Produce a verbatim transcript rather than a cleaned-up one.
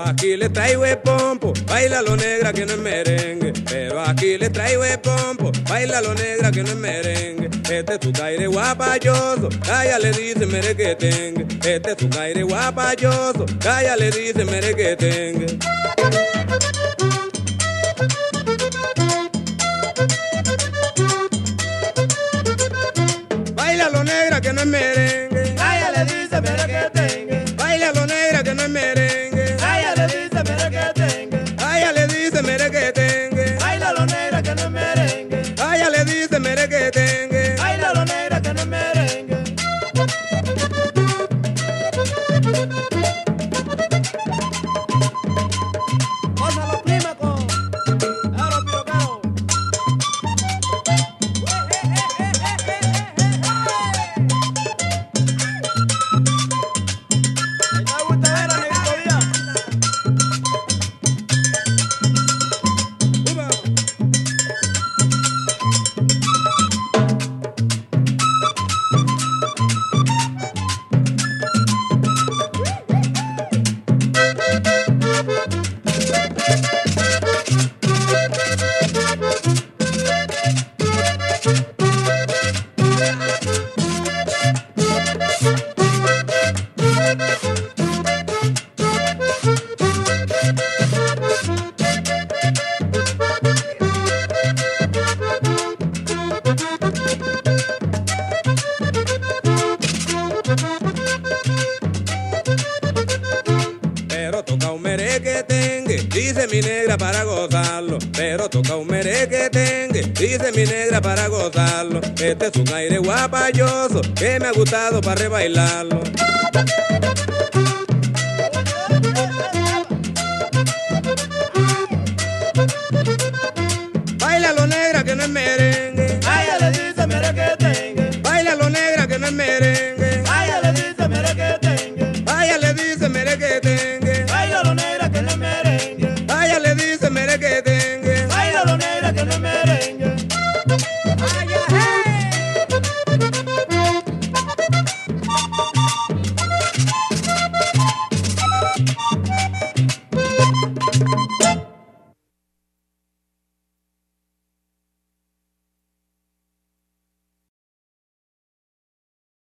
aquí le traigo el pompo, baila lo negra que no es merengue. Pero aquí le traigo el pompo, baila lo negra que no es merengue. Este es tu caire guapayoso, calla le dice merequetengue. Este es tu caire guapayoso, calla le dice merequetengue. Baila lo negra que no es merengue, Calla le dice merequetengue. baila lo negra que no es merengue. Calla le dice merequetengue. Ella le dice merequetengue, Baila lo negra que no es merengue. ella le dice merequetengue. Baila lo negra que no es merengue. Gózalo, prima, con Aro Pirocaro. Ahí está Gustavo, Negrito Díaz. Uba. Pero toca un merequetengue, dice mi negra para gozarlo. Pero toca un merequetengue, dice mi negra para gozarlo. Este es un aire guapayoso que me ha gustado para rebailarlo.